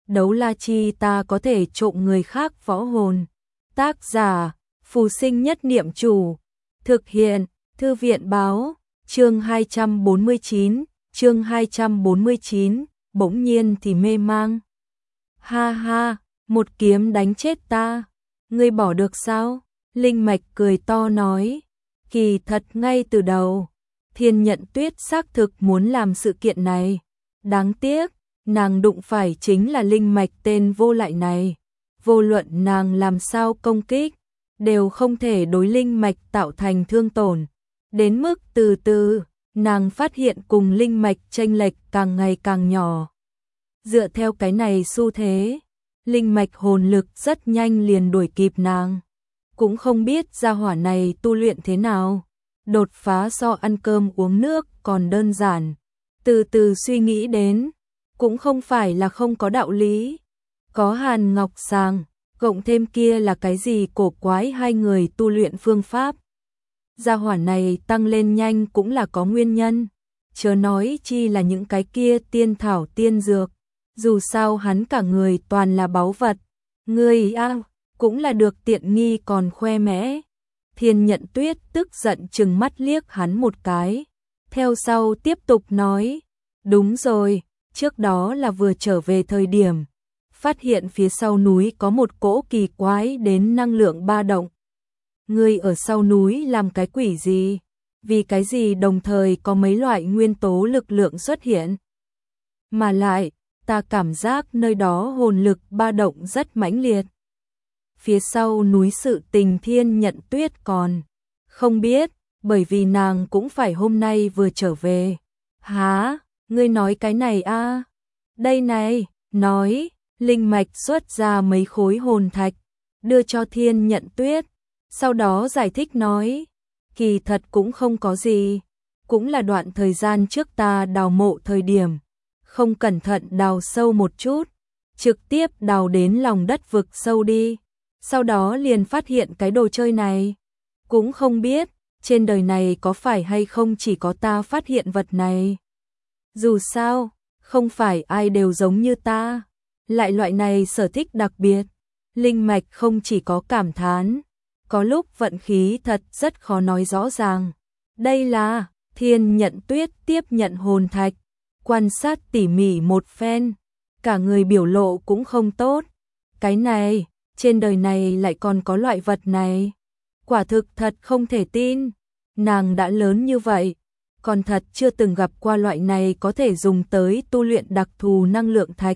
đấu la chi ta có thể trộm người khác võ hồn. Tác giả, Phù Sinh Nhất Niệm Chủ. Thực hiện, Thư viện báo, chương 249, bỗng nhiên thì mê mang. Ha ha, một kiếm đánh chết ta, ngươi bỏ được sao? Linh Mạch cười to nói, kỳ thật ngay từ đầu, Thiên Nhận Tuyết xác thực muốn làm sự kiện này. Đáng tiếc, nàng đụng phải chính là Linh Mạch tên vô lại này. Vô luận nàng làm sao công kích, đều không thể đối Linh Mạch tạo thành thương tổn. Đến mức từ từ, nàng phát hiện cùng Linh Mạch chênh lệch càng ngày càng nhỏ. Dựa theo cái này xu thế, Linh Mạch hồn lực rất nhanh liền đuổi kịp nàng. Cũng không biết gia hỏa này tu luyện thế nào. Đột phá so ăn cơm uống nước còn đơn giản. Từ từ suy nghĩ đến, cũng không phải là không có đạo lý. Có Hàn Ngọc Sàng, cộng thêm kia là cái gì cổ quái hai người tu luyện phương pháp. Gia hỏa này tăng lên nhanh cũng là có nguyên nhân. Chớ nói chi là những cái kia tiên thảo tiên dược. Dù sao hắn cả người toàn là báu vật. Ngươi cũng là được tiện nghi còn khoe mẽ. Thiên Nhận Tuyết tức giận trừng mắt liếc hắn một cái. Theo sau tiếp tục nói, đúng rồi, trước đó là vừa trở về thời điểm. Phát hiện phía sau núi có một cỗ kỳ quái đến năng lượng ba động. Ngươi ở sau núi làm cái quỷ gì? Vì cái gì đồng thời có mấy loại nguyên tố lực lượng xuất hiện? Mà lại, ta cảm giác nơi đó hồn lực ba động rất mãnh liệt. Phía sau núi sự tình Thiên Nhận Tuyết còn không biết, bởi vì nàng cũng phải hôm nay vừa trở về. Hả? Ngươi nói cái này a? Đây này, nói, Linh Mạch xuất ra mấy khối hồn thạch, đưa cho Thiên Nhận Tuyết, sau đó giải thích nói, kỳ thật cũng không có gì, cũng là đoạn thời gian trước ta đào mộ thời điểm, không cẩn thận đào sâu một chút, trực tiếp đào đến lòng đất vực sâu đi, sau đó liền phát hiện cái đồ chơi này, cũng không biết, trên đời này có phải hay không chỉ có ta phát hiện vật này. Dù sao, không phải ai đều giống như ta, lại loại này sở thích đặc biệt. Linh Mạch không chỉ có cảm thán, có lúc vận khí thật rất khó nói rõ ràng. Đây là Thiên Nhận Tuyết tiếp nhận hồn thạch, quan sát tỉ mỉ một phen, cả người biểu lộ cũng không tốt. Cái này, trên đời này lại còn có loại vật này. Quả thực thật không thể tin, nàng đã lớn như vậy, còn thật chưa từng gặp qua loại này có thể dùng tới tu luyện đặc thù năng lượng thạch.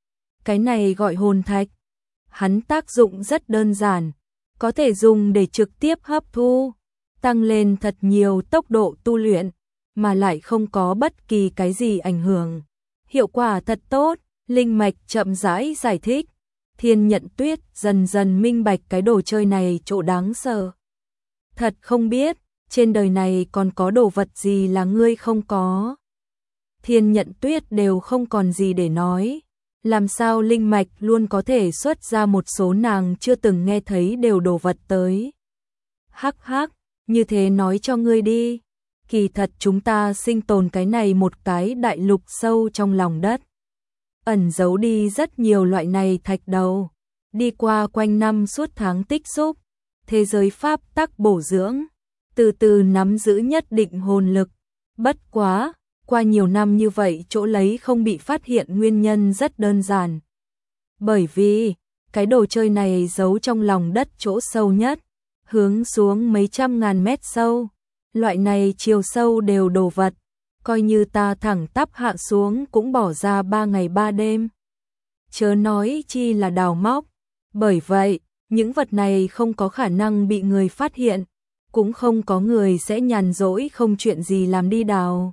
Cái này gọi hồn thạch, hắn tác dụng rất đơn giản, có thể dùng để trực tiếp hấp thu, tăng lên thật nhiều tốc độ tu luyện, mà lại không có bất kỳ cái gì ảnh hưởng. Hiệu quả thật tốt, Linh Mạch chậm rãi giải thích. Thiên Nhận Tuyết dần dần minh bạch cái đồ chơi này chỗ đáng sợ. Thật không biết, trên đời này còn có đồ vật gì là ngươi không có. Thiên Nhận Tuyết đều không còn gì để nói. Làm sao Linh Mạch luôn có thể xuất ra một số nàng chưa từng nghe thấy đều đồ vật tới. Hắc hắc, như thế nói cho ngươi đi. Kỳ thật chúng ta sinh tồn cái này một cái đại lục sâu trong lòng đất. Ẩn giấu đi rất nhiều loại này thạch đầu. Đi qua quanh năm suốt tháng tích xúc. Thế giới pháp tắc bổ dưỡng. Từ từ nắm giữ nhất định hồn lực. Bất quá, qua nhiều năm như vậy chỗ lấy không bị phát hiện nguyên nhân rất đơn giản. Bởi vì, cái đồ chơi này giấu trong lòng đất chỗ sâu nhất, hướng xuống mấy trăm ngàn mét sâu. Loại này chiều sâu đều đồ vật, coi như ta thẳng tắp hạ xuống cũng bỏ ra 3 ngày 3 đêm. Chớ nói chi là đào móc. Bởi vậy, những vật này không có khả năng bị người phát hiện, cũng không có người sẽ nhàn rỗi không chuyện gì làm đi đào.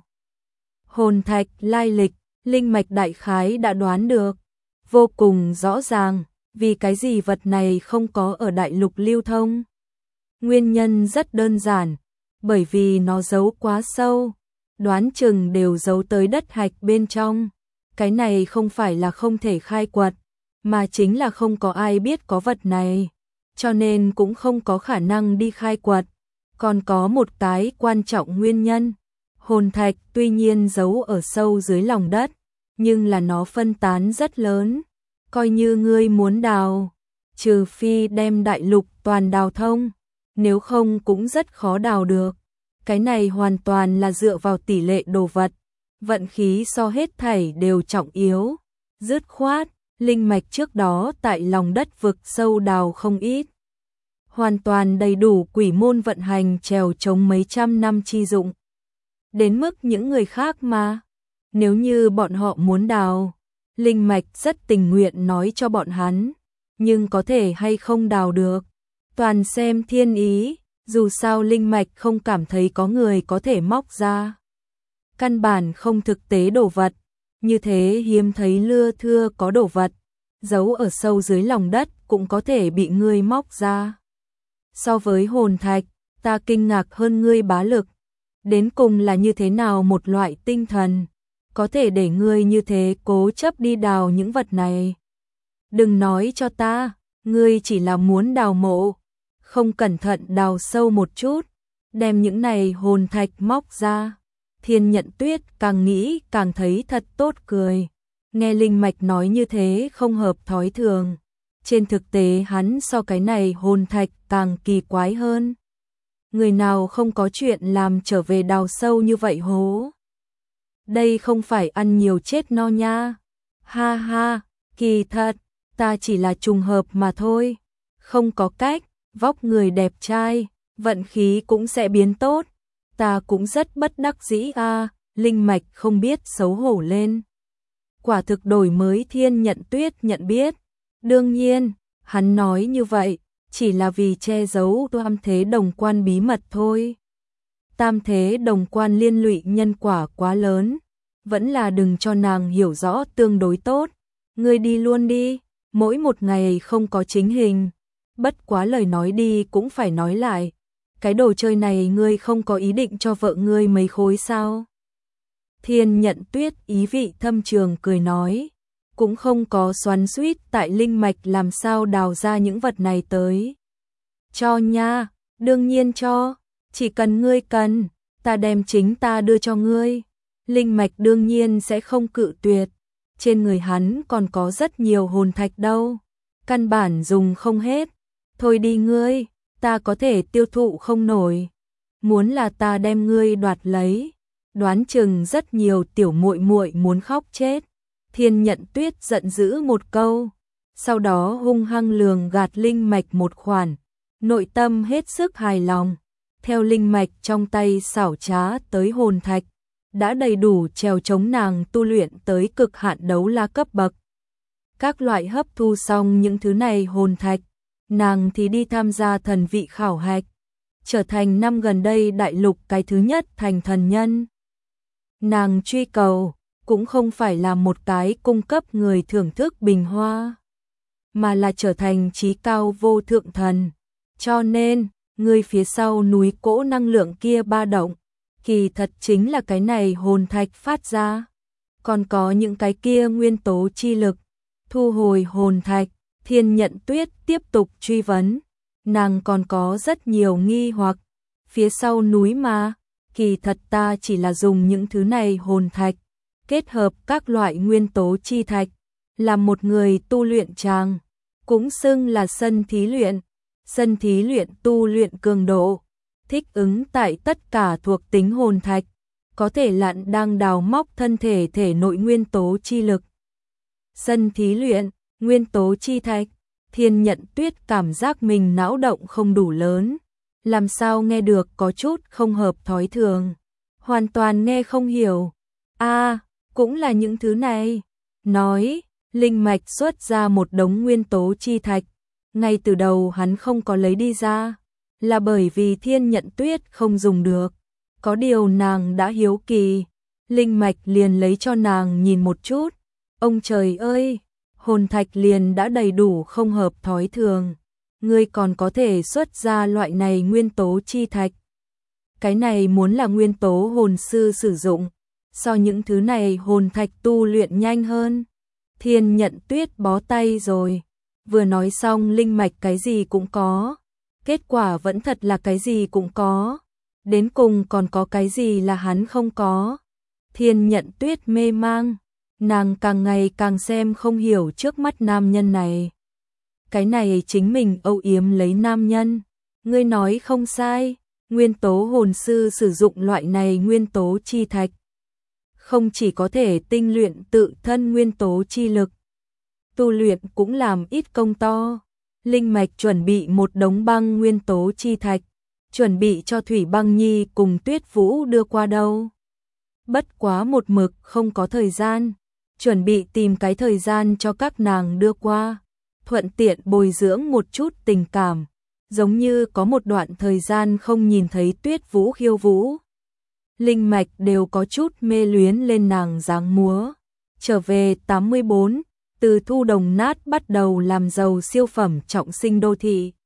Hồn thạch lai lịch, Linh Mạch đại khái đã đoán được, vô cùng rõ ràng, vì cái gì vật này không có ở đại lục lưu thông. Nguyên nhân rất đơn giản, bởi vì nó giấu quá sâu, đoán chừng đều giấu tới đất hạch bên trong. Cái này không phải là không thể khai quật, mà chính là không có ai biết có vật này, cho nên cũng không có khả năng đi khai quật. Còn có một cái quan trọng nguyên nhân, hồn thạch tuy nhiên giấu ở sâu dưới lòng đất, nhưng là nó phân tán rất lớn, coi như ngươi muốn đào, trừ phi đem đại lục toàn đào thông, nếu không cũng rất khó đào được. Cái này hoàn toàn là dựa vào tỷ lệ đồ vật, vận khí so hết thảy đều trọng yếu. Dứt khoát, linh mạch trước đó tại lòng đất vực sâu đào không ít. Hoàn toàn đầy đủ quỷ môn vận hành trèo chống mấy trăm năm chi dụng. Đến mức những người khác mà, nếu như bọn họ muốn đào, linh mạch rất tình nguyện nói cho bọn hắn, nhưng có thể hay không đào được, toàn xem thiên ý, dù sao linh mạch không cảm thấy có người có thể móc ra. Căn bản không thực tế đồ vật, như thế hiếm thấy lưa thưa có đồ vật, giấu ở sâu dưới lòng đất cũng có thể bị ngươi móc ra. So với hồn thạch, ta kinh ngạc hơn ngươi bá lực, đến cùng là như thế nào một loại tinh thần, có thể để ngươi như thế cố chấp đi đào những vật này. Đừng nói cho ta, ngươi chỉ là muốn đào mộ, không cẩn thận đào sâu một chút, đem những này hồn thạch móc ra. Thiên Nhận Tuyết càng nghĩ càng thấy thật tốt cười, nghe linh mạch nói như thế không hợp thói thường. Trên thực tế hắn so cái này hồn thạch càng kỳ quái hơn. Người nào không có chuyện làm trở về đào sâu như vậy hố. Đây không phải ăn nhiều chết no nha. Ha ha, kỳ thật, ta chỉ là trùng hợp mà thôi. Không có cách, vóc người đẹp trai, vận khí cũng sẽ biến tốt. Ta cũng rất bất đắc dĩ a. Linh mạch không biết xấu hổ lên. Quả thực đổi mới Thiên Nhận Tuyết nhận biết. Đương nhiên, hắn nói như vậy, chỉ là vì che giấu tam thế đồng quan bí mật thôi. Tam thế đồng quan liên lụy nhân quả quá lớn, vẫn là đừng cho nàng hiểu rõ tương đối tốt. Ngươi đi luôn đi, mỗi một ngày không có chính hình. Bất quá lời nói đi cũng phải nói lại. Cái đồ chơi này ngươi không có ý định cho vợ ngươi mấy khối sao? Thiên Nhận Tuyết ý vị thâm trường cười nói, cũng không có xoắn xuýt tại linh mạch làm sao đào ra những vật này tới. Cho nha, đương nhiên cho, chỉ cần ngươi cần, ta đem chính ta đưa cho ngươi. Linh mạch đương nhiên sẽ không cự tuyệt, trên người hắn còn có rất nhiều hồn thạch đâu, căn bản dùng không hết. Thôi đi ngươi, ta có thể tiêu thụ không nổi. Muốn là ta đem ngươi đoạt lấy, đoán chừng rất nhiều tiểu muội muội muốn khóc chết. Thiên Nhận Tuyết giận dữ một câu, sau đó hung hăng lường gạt linh mạch một khoản, nội tâm hết sức hài lòng. Theo linh mạch trong tay xảo trá tới hồn thạch, đã đầy đủ trèo chống nàng tu luyện tới cực hạn đấu la cấp bậc. Các loại hấp thu xong những thứ này hồn thạch, nàng thì đi tham gia thần vị khảo hạch, trở thành năm gần đây đại lục cái thứ nhất thành thần nhân. Nàng truy cầu cũng không phải là một cái cung cấp người thưởng thức bình hoa, mà là trở thành trí cao vô thượng thần. Cho nên, người phía sau núi cỗ năng lượng kia ba động, kỳ thật chính là cái này hồn thạch phát ra. Còn có những cái kia nguyên tố chi lực, thu hồi hồn thạch, Thiên Nhận Tuyết tiếp tục truy vấn. Nàng còn có rất nhiều nghi hoặc, phía sau núi mà, kỳ thật ta chỉ là dùng những thứ này hồn thạch, kết hợp các loại nguyên tố chi thạch, làm một người tu luyện tràng, cũng xưng là sân thí luyện. Sân thí luyện tu luyện cường độ, thích ứng tại tất cả thuộc tính hồn thạch, có thể lặn đang đào móc thân thể thể nội nguyên tố chi lực. Sân thí luyện, nguyên tố chi thạch, Thiên Nhận Tuyết cảm giác mình não động không đủ lớn, làm sao nghe được có chút không hợp thói thường, hoàn toàn nghe không hiểu. Cũng là những thứ này. Nói, linh mạch xuất ra một đống nguyên tố chi thạch, ngay từ đầu hắn không có lấy đi ra, là bởi vì Thiên Nhận Tuyết không dùng được. Có điều nàng đã hiếu kỳ, linh mạch liền lấy cho nàng nhìn một chút. Ông trời ơi, hồn thạch liền đã đầy đủ không hợp thói thường, ngươi còn có thể xuất ra loại này nguyên tố chi thạch. Cái này muốn là nguyên tố hồn sư sử dụng, so những thứ này hồn thạch tu luyện nhanh hơn. Thiên Nhận Tuyết bó tay rồi, vừa nói xong linh mạch cái gì cũng có, kết quả vẫn thật là cái gì cũng có, đến cùng còn có cái gì là hắn không có. Thiên Nhận Tuyết mê mang, Nàng càng ngày càng xem không hiểu trước mắt nam nhân này. Cái này chính mình âu yếm lấy nam nhân. Ngươi nói không sai, nguyên tố hồn sư sử dụng loại này nguyên tố chi thạch. Không chỉ có thể tinh luyện tự thân nguyên tố chi lực, tu luyện cũng làm ít công to. Linh mạch chuẩn bị một đống băng nguyên tố chi thạch, chuẩn bị cho Thủy Băng Nhi cùng Tuyết Vũ đưa qua đâu. Bất quá một mực không có thời gian, chuẩn bị tìm cái thời gian cho các nàng đưa qua, thuận tiện bồi dưỡng một chút tình cảm, giống như có một đoạn thời gian không nhìn thấy Tuyết Vũ khiêu vũ. Linh mạch đều có chút mê luyến lên nàng dáng múa. Trở về 84, từ thu đồng nát bắt đầu làm giàu siêu phẩm trọng sinh đô thị.